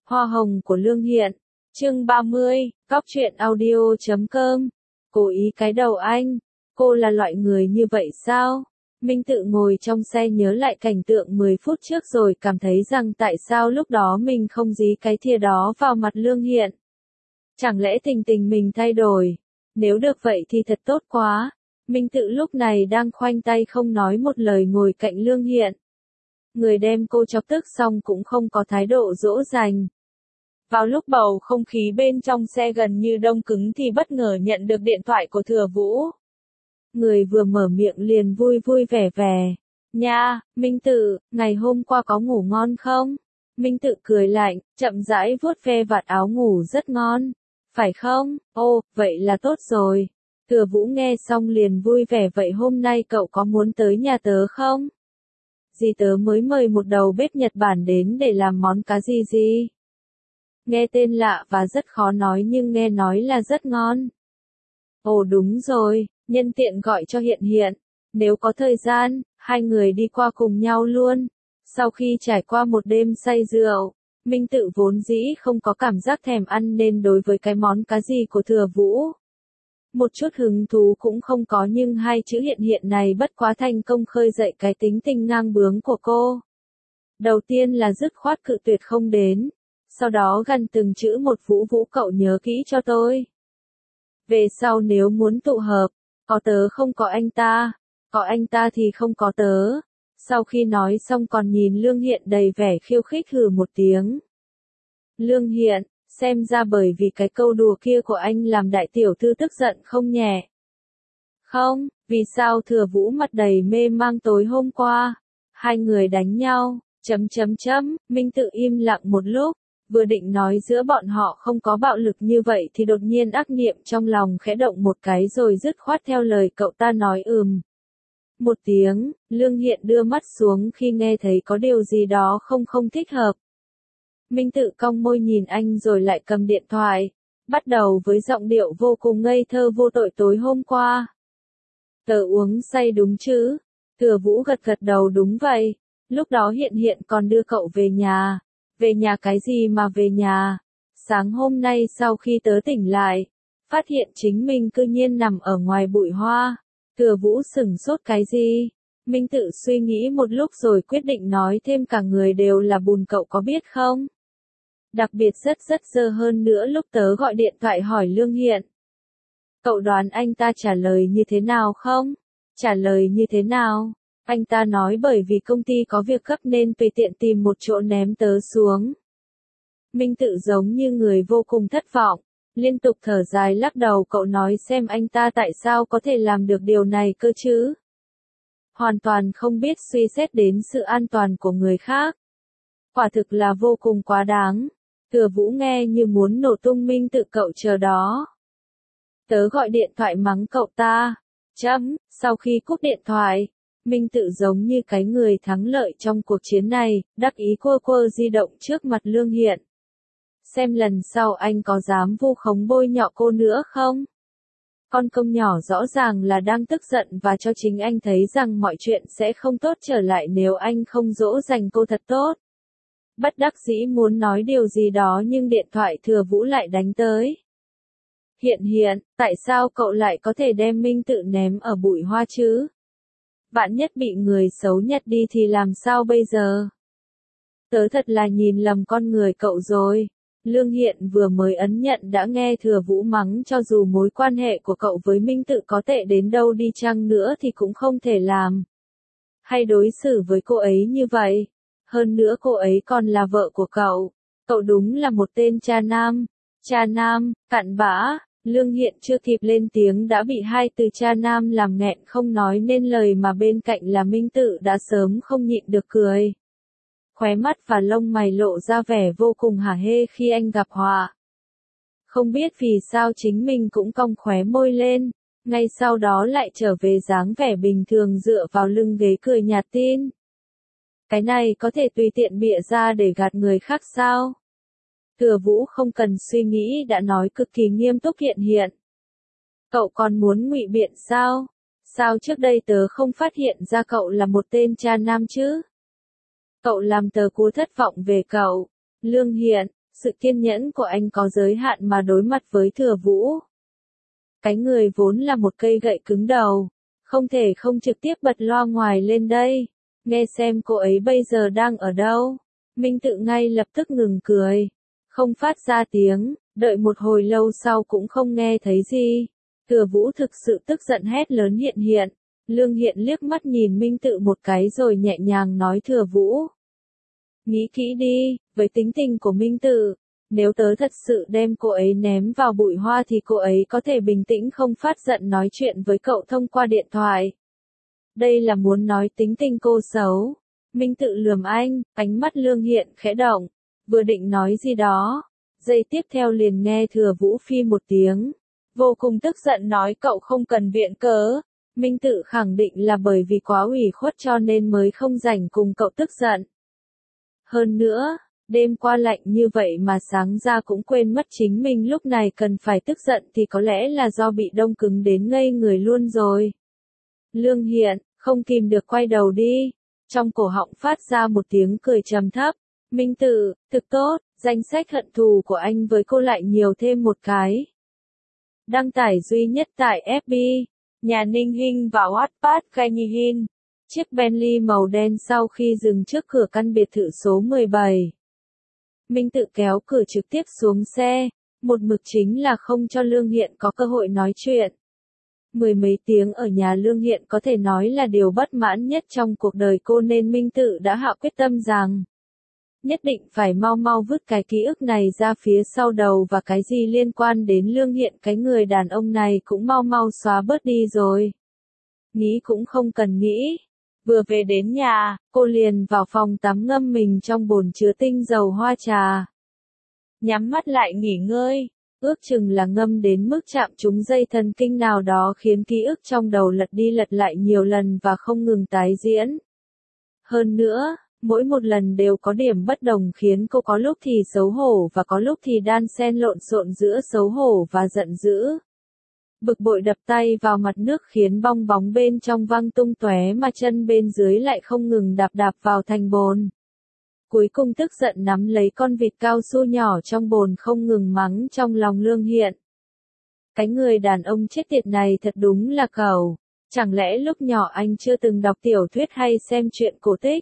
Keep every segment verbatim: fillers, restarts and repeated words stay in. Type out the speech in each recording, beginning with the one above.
Hoa hồng của Lương Hiện. Chương ba mươi, Góc truyện audio chấm com. Cố ý cái đầu anh, cô là loại người như vậy sao? Minh Tự ngồi trong xe nhớ lại cảnh tượng mười phút trước rồi cảm thấy rằng tại sao lúc đó mình không dí cái thìa đó vào mặt Lương Hiện. Chẳng lẽ tình tình mình thay đổi? Nếu được vậy thì thật tốt quá. Minh Tự lúc này đang khoanh tay không nói một lời ngồi cạnh Lương Hiện. Người đem cô chọc tức xong cũng không có thái độ dỗ dành. Vào lúc bầu không khí bên trong xe gần như đông cứng thì bất ngờ nhận được điện thoại của Thừa Vũ. Người vừa mở miệng liền vui vui vẻ vẻ. Nha, Minh Tự, ngày hôm qua có ngủ ngon không? Minh Tự cười lạnh, chậm rãi vuốt ve vạt áo ngủ rất ngon. Phải không? Ô, vậy là tốt rồi. Thừa Vũ nghe xong liền vui vẻ, vậy hôm nay cậu có muốn tới nhà tớ không? Dì tớ mới mời một đầu bếp Nhật Bản đến để làm món cá gì gì. Nghe tên lạ và rất khó nói nhưng nghe nói là rất ngon. Ồ đúng rồi, nhân tiện gọi cho Hiện Hiện. Nếu có thời gian, hai người đi qua cùng nhau luôn. Sau khi trải qua một đêm say rượu, Minh Tự vốn dĩ không có cảm giác thèm ăn nên đối với cái món cá gì của Thừa Vũ. Một chút hứng thú cũng không có, nhưng hai chữ Hiện Hiện này bất quá thành công khơi dậy cái tính tình ngang bướng của cô. Đầu tiên là dứt khoát cự tuyệt không đến. Sau đó gằn từng chữ một, Vũ Vũ cậu nhớ kỹ cho tôi. Về sau nếu muốn tụ hợp, có tớ không có anh ta, có anh ta thì không có tớ. Sau khi nói xong còn nhìn Lương Hiện đầy vẻ khiêu khích hừ một tiếng. Lương Hiện, xem ra bởi vì cái câu đùa kia của anh làm đại tiểu thư tức giận không nhẹ. Không, vì sao Thừa Vũ mặt đầy mê mang tối hôm qua? Hai người đánh nhau, chấm chấm chấm, Minh Tự im lặng một lúc. Vừa định nói giữa bọn họ không có bạo lực như vậy thì đột nhiên ác niệm trong lòng khẽ động một cái rồi dứt khoát theo lời cậu ta nói ừm. Một tiếng, Lương Hiện đưa mắt xuống khi nghe thấy có điều gì đó không không thích hợp. Minh Tự cong môi nhìn anh rồi lại cầm điện thoại, bắt đầu với giọng điệu vô cùng ngây thơ vô tội tối hôm qua. Tớ uống say đúng chứ? Thừa Vũ gật gật đầu đúng vậy, lúc đó Hiện Hiện còn đưa cậu về nhà. Về nhà cái gì mà về nhà? Sáng hôm nay sau khi tớ tỉnh lại, phát hiện chính mình cư nhiên nằm ở ngoài bụi hoa. Thừa Vũ sửng sốt cái gì? Minh Tự suy nghĩ một lúc rồi quyết định nói thêm cả người đều là bùn, cậu có biết không? Đặc biệt rất rất dơ hơn nữa lúc tớ gọi điện thoại hỏi Lương Hiện. Cậu đoán anh ta trả lời như thế nào không? Trả lời như thế nào? Anh ta nói bởi vì công ty có việc gấp nên tùy tiện tìm một chỗ ném tớ xuống. Minh Tự giống như người vô cùng thất vọng, liên tục thở dài lắc đầu, cậu nói xem anh ta tại sao có thể làm được điều này cơ chứ? Hoàn toàn không biết suy xét đến sự an toàn của người khác. Quả thực là vô cùng quá đáng. Thừa Vũ nghe như muốn nổ tung. Minh Tự cậu chờ đó. Tớ gọi điện thoại mắng cậu ta. Chấm, sau khi cúp điện thoại. Minh Tự giống như cái người thắng lợi trong cuộc chiến này, đắc ý quơ quơ di động trước mặt Lương Hiện. Xem lần sau anh có dám vu khống bôi nhọ cô nữa không? Con công nhỏ rõ ràng là đang tức giận và cho chính anh thấy rằng mọi chuyện sẽ không tốt trở lại nếu anh không dỗ dành cô thật tốt. Bất đắc dĩ muốn nói điều gì đó nhưng điện thoại Thừa Vũ lại đánh tới. Hiện Hiện, tại sao cậu lại có thể đem Minh Tự ném ở bụi hoa chứ? Vạn nhất bị người xấu nhặt đi thì làm sao bây giờ? Tớ thật là nhìn lầm con người cậu rồi. Lương Hiện vừa mới ấn nhận đã nghe Thừa Vũ mắng, cho dù mối quan hệ của cậu với Minh Tự có tệ đến đâu đi chăng nữa thì cũng không thể làm hay đối xử với cô ấy như vậy. Hơn nữa cô ấy còn là vợ của cậu. Cậu đúng là một tên cha nam. Cha nam, cặn bã. Lương Hiện chưa kịp lên tiếng đã bị hai từ cha nam làm nghẹn không nói nên lời, mà bên cạnh là Minh Tự đã sớm không nhịn được cười. Khóe mắt và lông mày lộ ra vẻ vô cùng hả hê khi anh gặp họa. Không biết vì sao chính mình cũng cong khóe môi lên, ngay sau đó lại trở về dáng vẻ bình thường dựa vào lưng ghế cười nhạt tin. Cái này có thể tùy tiện bịa ra để gạt người khác sao? Thừa Vũ không cần suy nghĩ đã nói cực kỳ nghiêm túc. Hiện Hiện, cậu còn muốn ngụy biện sao? Sao trước đây tớ không phát hiện ra cậu là một tên cha nam chứ? Cậu làm tớ cú thất vọng về cậu. Lương Hiện, Sự kiên nhẫn của anh có giới hạn mà đối mặt với Thừa Vũ. Cái người vốn là một cây gậy cứng đầu, không thể không trực tiếp bật loa ngoài lên đây, nghe xem cô ấy bây giờ đang ở đâu. Minh Tự ngay lập tức ngừng cười, không phát ra tiếng, đợi một hồi lâu sau cũng không nghe thấy gì. Thừa Vũ thực sự tức giận hét lớn hiện hiện. Lương Hiện liếc mắt nhìn Minh Tự một cái rồi nhẹ nhàng nói Thừa Vũ. Nghĩ kỹ đi, với tính tình của Minh Tự, nếu tớ thật sự đem cô ấy ném vào bụi hoa thì cô ấy có thể bình tĩnh không phát giận nói chuyện với cậu thông qua điện thoại. Đây là muốn nói tính tình cô xấu. Minh Tự lườm anh, ánh mắt Lương Hiện khẽ động, vừa định nói gì đó. Giây tiếp theo liền nghe Thừa Vũ phi một tiếng. Vô cùng tức giận nói cậu không cần viện cớ. Minh Tự khẳng định là bởi vì quá ủy khuất cho nên mới không rảnh cùng cậu tức giận. Hơn nữa, đêm qua lạnh như vậy mà sáng ra cũng quên mất chính mình lúc này cần phải tức giận thì có lẽ là do bị đông cứng đến ngây người luôn rồi. Lương Hiện, không kìm được quay đầu đi. Trong cổ họng phát ra một tiếng cười trầm thấp. Minh Tự, thực tốt, danh sách hận thù của anh với cô lại nhiều thêm một cái. Đăng tải duy nhất tại ép bê. Nhà Ninh Hinh và Wattpad Kha Nhi Hin. Chiếc Bentley màu đen sau khi dừng trước cửa căn biệt thự số mười bảy. Minh Tự kéo cửa trực tiếp xuống xe, một mực chính là không cho Lương Hiện có cơ hội nói chuyện. Mười mấy tiếng ở nhà Lương Hiện có thể nói là điều bất mãn nhất trong cuộc đời cô nên Minh Tự đã hạ quyết tâm rằng nhất định phải mau mau vứt cái ký ức này ra phía sau đầu và cái gì liên quan đến Lương Hiện cái người đàn ông này cũng mau mau xóa bớt đi rồi. Nghĩ cũng không cần nghĩ. Vừa về đến nhà, cô liền vào phòng tắm ngâm mình trong bồn chứa tinh dầu hoa trà. Nhắm mắt lại nghỉ ngơi, ước chừng là ngâm đến mức chạm trúng dây thần kinh nào đó khiến ký ức trong đầu lật đi lật lại nhiều lần và không ngừng tái diễn. Hơn nữa, mỗi một lần đều có điểm bất đồng khiến cô có lúc thì xấu hổ và có lúc thì đan xen lộn xộn giữa xấu hổ và giận dữ. Bực bội đập tay vào mặt nước khiến bong bóng bên trong văng tung tóe mà chân bên dưới lại không ngừng đạp đạp vào thành bồn. Cuối cùng tức giận nắm lấy con vịt cao su nhỏ trong bồn không ngừng mắng trong lòng Lương Hiện. Cái người đàn ông chết tiệt này thật đúng là cẩu. Chẳng lẽ lúc nhỏ anh chưa từng đọc tiểu thuyết hay xem truyện cổ tích?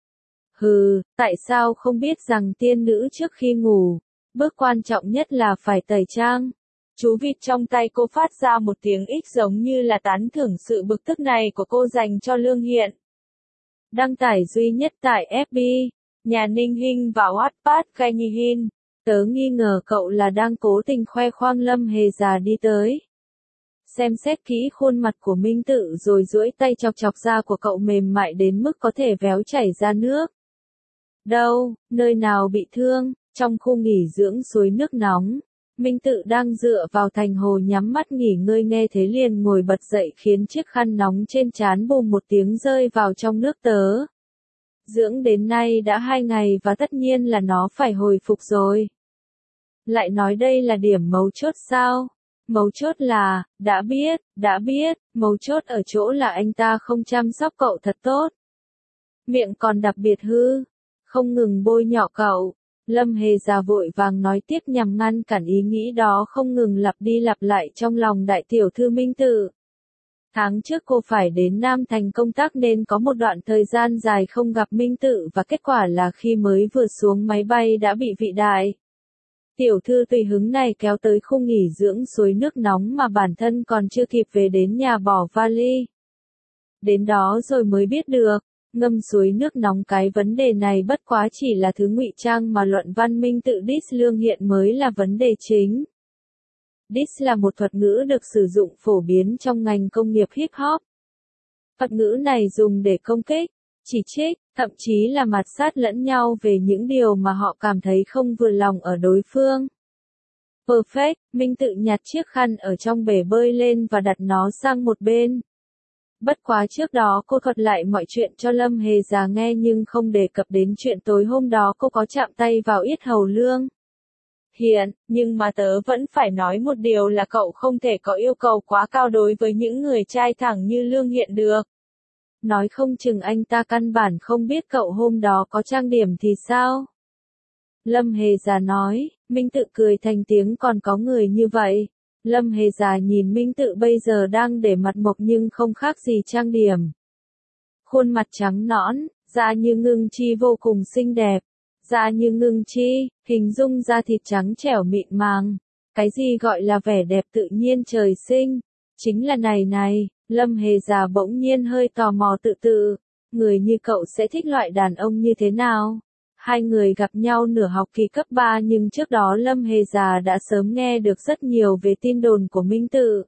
Hừ, tại sao không biết rằng tiên nữ trước khi ngủ, bước quan trọng nhất là phải tẩy trang? Chú vịt trong tay cô phát ra một tiếng ích giống như là tán thưởng sự bực tức này của cô dành cho Lương Hiện. Đăng tải duy nhất tại ép bê. Nhà Ninh Hinh và Wattpad Kha Nhi Hin. Tớ nghi ngờ cậu là đang cố tình khoe khoang Lâm Hề già đi tới. Xem xét kỹ khuôn mặt của Minh Tự rồi duỗi tay chọc chọc da của cậu mềm mại đến mức có thể véo chảy ra nước. Đâu, nơi nào bị thương? Trong khu nghỉ dưỡng suối nước nóng, Minh Tự đang dựa vào thành hồ nhắm mắt nghỉ ngơi nghe thế liền ngồi bật dậy khiến chiếc khăn nóng trên trán bùm một tiếng rơi vào trong nước tớ. Dưỡng đến nay đã hai ngày và tất nhiên là nó phải hồi phục rồi. Lại nói đây là điểm mấu chốt sao? Mấu chốt là, đã biết, đã biết, mấu chốt ở chỗ là anh ta không chăm sóc cậu thật tốt. Miệng còn đặc biệt hư, không ngừng bôi nhọ cậu. Lâm Hề già vội vàng nói tiếp nhằm ngăn cản ý nghĩ đó không ngừng lặp đi lặp lại trong lòng đại tiểu thư Minh Tự. Tháng trước cô phải đến Nam Thành công tác nên có một đoạn thời gian dài không gặp Minh Tự và kết quả là khi mới vừa xuống máy bay đã bị vị đại tiểu thư tùy hứng này kéo tới khu nghỉ dưỡng suối nước nóng mà bản thân còn chưa kịp về đến nhà bỏ vali. Đến đó rồi mới biết được, ngâm suối nước nóng cái vấn đề này bất quá chỉ là thứ ngụy trang mà luận văn Minh Tự diss Lương Hiện mới là vấn đề chính. Diss là một thuật ngữ được sử dụng phổ biến trong ngành công nghiệp hip hop. Thuật ngữ này dùng để công kích, chỉ trích, thậm chí là mạt sát lẫn nhau về những điều mà họ cảm thấy không vừa lòng ở đối phương. Perfect, Minh Tự nhặt chiếc khăn ở trong bể bơi lên và đặt nó sang một bên. Bất quá trước đó cô thuật lại mọi chuyện cho Lâm Hề già nghe nhưng không đề cập đến chuyện tối hôm đó cô có chạm tay vào yết hầu Lương Hiện, nhưng mà tớ vẫn phải nói một điều là cậu không thể có yêu cầu quá cao đối với những người trai thẳng như Lương Hiện được. Nói không chừng anh ta căn bản không biết cậu hôm đó có trang điểm thì sao? Lâm Hề Già nói, Minh Tự cười thành tiếng còn có người như vậy. Lâm Hề Già nhìn Minh Tự bây giờ đang để mặt mộc nhưng không khác gì trang điểm. Khuôn mặt trắng nõn, da như ngưng chi vô cùng xinh đẹp. Da như ngưng chi, hình dung da thịt trắng trẻo mịn màng. Cái gì gọi là vẻ đẹp tự nhiên trời sinh? Chính là này này, Lâm Hề Già bỗng nhiên hơi tò mò tự tự. Người như cậu sẽ thích loại đàn ông như thế nào? Hai người gặp nhau nửa học kỳ cấp ba nhưng trước đó Lâm Hề Già đã sớm nghe được rất nhiều về tin đồn của Minh Tự.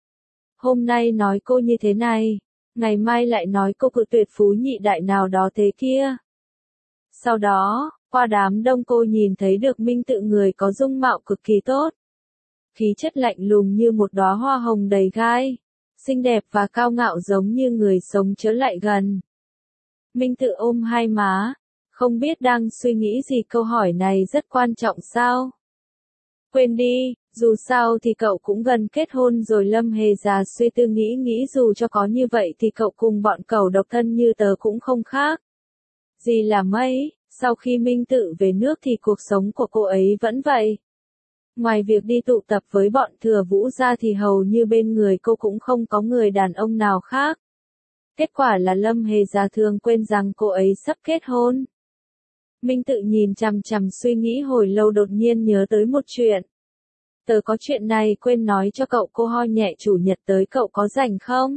Hôm nay nói cô như thế này, ngày mai lại nói cô cự tuyệt phú nhị đại nào đó thế kia. Sau đó, qua đám đông cô nhìn thấy được Minh Tự người có dung mạo cực kỳ tốt. Khí chất lạnh lùng như một đóa hoa hồng đầy gai, xinh đẹp và cao ngạo giống như người sống chớ lại gần. Minh Tự ôm hai má, không biết đang suy nghĩ gì, câu hỏi này rất quan trọng sao? Quên đi, dù sao thì cậu cũng gần kết hôn rồi. Lâm Hề Già suy tư nghĩ nghĩ dù cho có như vậy thì cậu cùng bọn cẩu độc thân như tớ cũng không khác gì là mấy. Sau khi Minh Tự về nước thì cuộc sống của cô ấy vẫn vậy. Ngoài việc đi tụ tập với bọn Thừa Vũ ra thì hầu như bên người cô cũng không có người đàn ông nào khác. Kết quả là Lâm Hề Già thường quên rằng cô ấy sắp kết hôn. Minh Tự nhìn chằm chằm suy nghĩ hồi lâu đột nhiên nhớ tới một chuyện. Tớ có chuyện này quên nói cho cậu, cô ho nhẹ, chủ nhật tới cậu có rảnh không?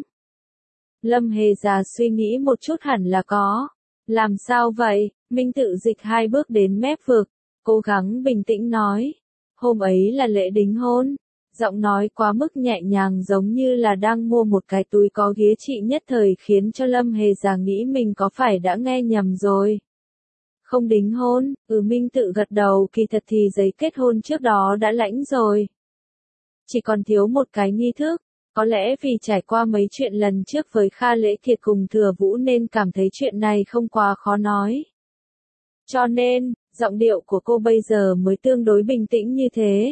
Lâm Hề Già suy nghĩ một chút, hẳn là có. Làm sao vậy? Minh Tự dịch hai bước đến mép vực, cố gắng bình tĩnh nói. Hôm ấy là lễ đính hôn. Giọng nói quá mức nhẹ nhàng giống như là đang mua một cái túi có ghế trị nhất thời khiến cho Lâm Hề Già nghĩ mình có phải đã nghe nhầm rồi. Không đính hôn, ừ, Minh Tự gật đầu, kỳ thật thì giấy kết hôn trước đó đã lãnh rồi. Chỉ còn thiếu một cái nghi thức, có lẽ vì trải qua mấy chuyện lần trước với Kha Lễ Kiệt cùng Thừa Vũ nên cảm thấy chuyện này không quá khó nói. Cho nên, giọng điệu của cô bây giờ mới tương đối bình tĩnh như thế.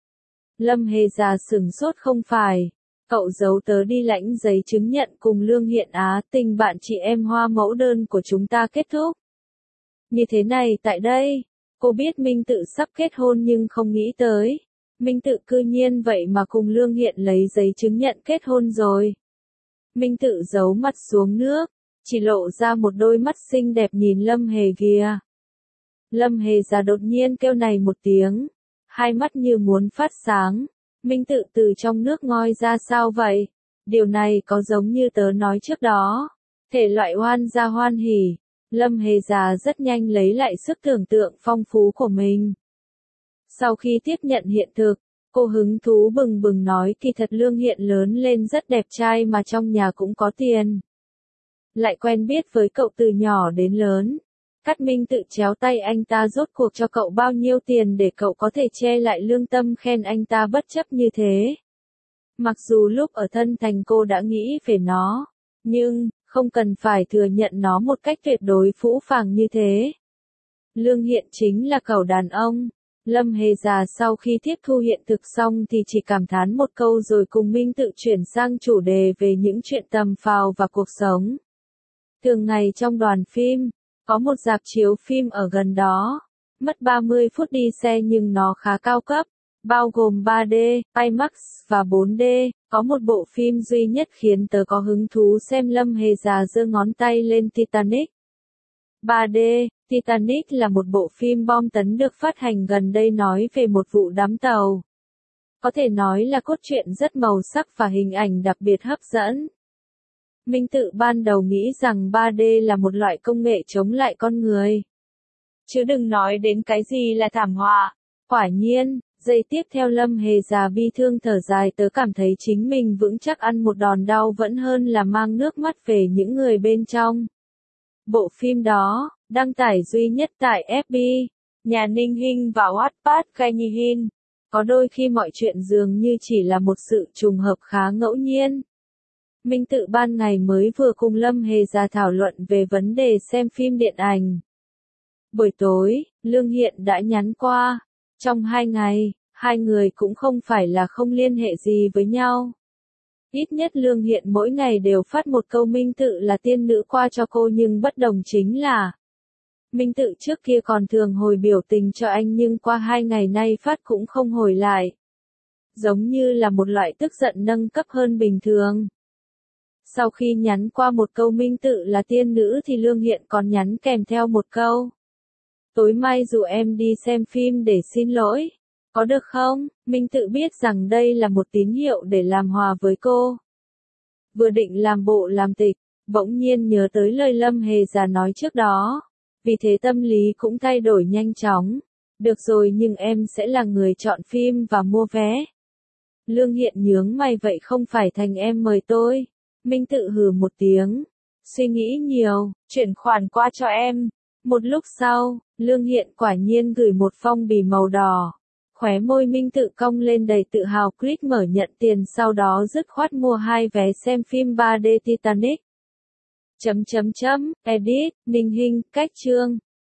Lâm Hề Già sửng sốt, không phải, cậu giấu tớ đi lãnh giấy chứng nhận cùng Lương Hiện Á, tình bạn chị em Hoa mẫu đơn của chúng ta kết thúc. Như thế này tại đây, cô biết Minh Tự sắp kết hôn nhưng không nghĩ tới. Minh Tự cư nhiên vậy mà cùng Lương Hiện lấy giấy chứng nhận kết hôn rồi. Minh Tự giấu mặt xuống nước, chỉ lộ ra một đôi mắt xinh đẹp nhìn Lâm Hề kìa. Lâm Hề Già đột nhiên kêu này một tiếng, hai mắt như muốn phát sáng. Minh Tự từ trong nước ngoi ra, sao vậy? Điều này có giống như tớ nói trước đó, thể loại hoan gia hoan hỉ. Lâm Hề Già rất nhanh lấy lại sức tưởng tượng phong phú của mình. Sau khi tiếp nhận hiện thực, cô hứng thú bừng bừng nói, kỳ thật Lương Hiện lớn lên rất đẹp trai mà trong nhà cũng có tiền. Lại quen biết với cậu từ nhỏ đến lớn. Cát Minh Tự chéo tay anh ta, rốt cuộc cho cậu bao nhiêu tiền để cậu có thể che lại lương tâm khen anh ta bất chấp như thế. Mặc dù lúc ở thân thành cô đã nghĩ về nó, nhưng không cần phải thừa nhận nó một cách tuyệt đối phũ phàng như thế. Lương Hiện chính là cẩu đàn ông. Lâm Hề Già sau khi tiếp thu hiện thực xong thì chỉ cảm thán một câu rồi cùng Minh Tự chuyển sang chủ đề về những chuyện tầm phào và cuộc sống. Thường ngày trong đoàn phim, có một rạp chiếu phim ở gần đó. Mất ba mươi phút đi xe nhưng nó khá cao cấp, bao gồm ba D, IMAX và bốn D. Có một bộ phim duy nhất khiến tớ có hứng thú xem. Lâm Hề Già giơ ngón tay lên, Titanic. ba D, Titanic là một bộ phim bom tấn được phát hành gần đây nói về một vụ đắm tàu. Có thể nói là cốt truyện rất màu sắc và hình ảnh đặc biệt hấp dẫn. Minh Tự ban đầu nghĩ rằng ba D là một loại công nghệ chống lại con người. Chứ đừng nói đến cái gì là thảm họa. Quả nhiên, giây tiếp theo Lâm Hề Già bi thương thở dài, tớ cảm thấy chính mình vững chắc ăn một đòn đau vẫn hơn là mang nước mắt về những người bên trong. Bộ phim đó, đăng tải duy nhất tại ép bê, nhà Ninh Hinh và Wattpad Kainyhin. Có đôi khi mọi chuyện dường như chỉ là một sự trùng hợp khá ngẫu nhiên. Minh Tự ban ngày mới vừa cùng Lâm Hề Già thảo luận về vấn đề xem phim điện ảnh. Buổi tối, Lương Hiện đã nhắn qua. Trong hai ngày, hai người cũng không phải là không liên hệ gì với nhau. Ít nhất Lương Hiện mỗi ngày đều phát một câu Minh Tự là tiên nữ qua cho cô, nhưng bất đồng chính là Minh Tự trước kia còn thường hồi biểu tình cho anh nhưng qua hai ngày nay phát cũng không hồi lại. Giống như là một loại tức giận nâng cấp hơn bình thường. Sau khi nhắn qua một câu Minh Tự là tiên nữ thì Lương Hiện còn nhắn kèm theo một câu. Tối mai dụ em đi xem phim để xin lỗi. Có được không? Minh Tự biết rằng đây là một tín hiệu để làm hòa với cô. Vừa định làm bộ làm tịch, bỗng nhiên nhớ tới lời Lâm Hề già nói trước đó. Vì thế tâm lý cũng thay đổi nhanh chóng. Được rồi, nhưng em sẽ là người chọn phim và mua vé. Lương Hiện nhướng mày, vậy không phải thành em mời tôi. Minh Tự hừ một tiếng. Suy nghĩ nhiều, chuyển khoản qua cho em. Một lúc sau, Lương Hiện quả nhiên gửi một phong bì màu đỏ. Khóe môi Minh Tự cong lên đầy tự hào, click mở nhận tiền, sau đó dứt khoát mua hai vé xem phim ba D Titanic. Chấm chấm chấm, edit, Ninh Hinh, cách chương.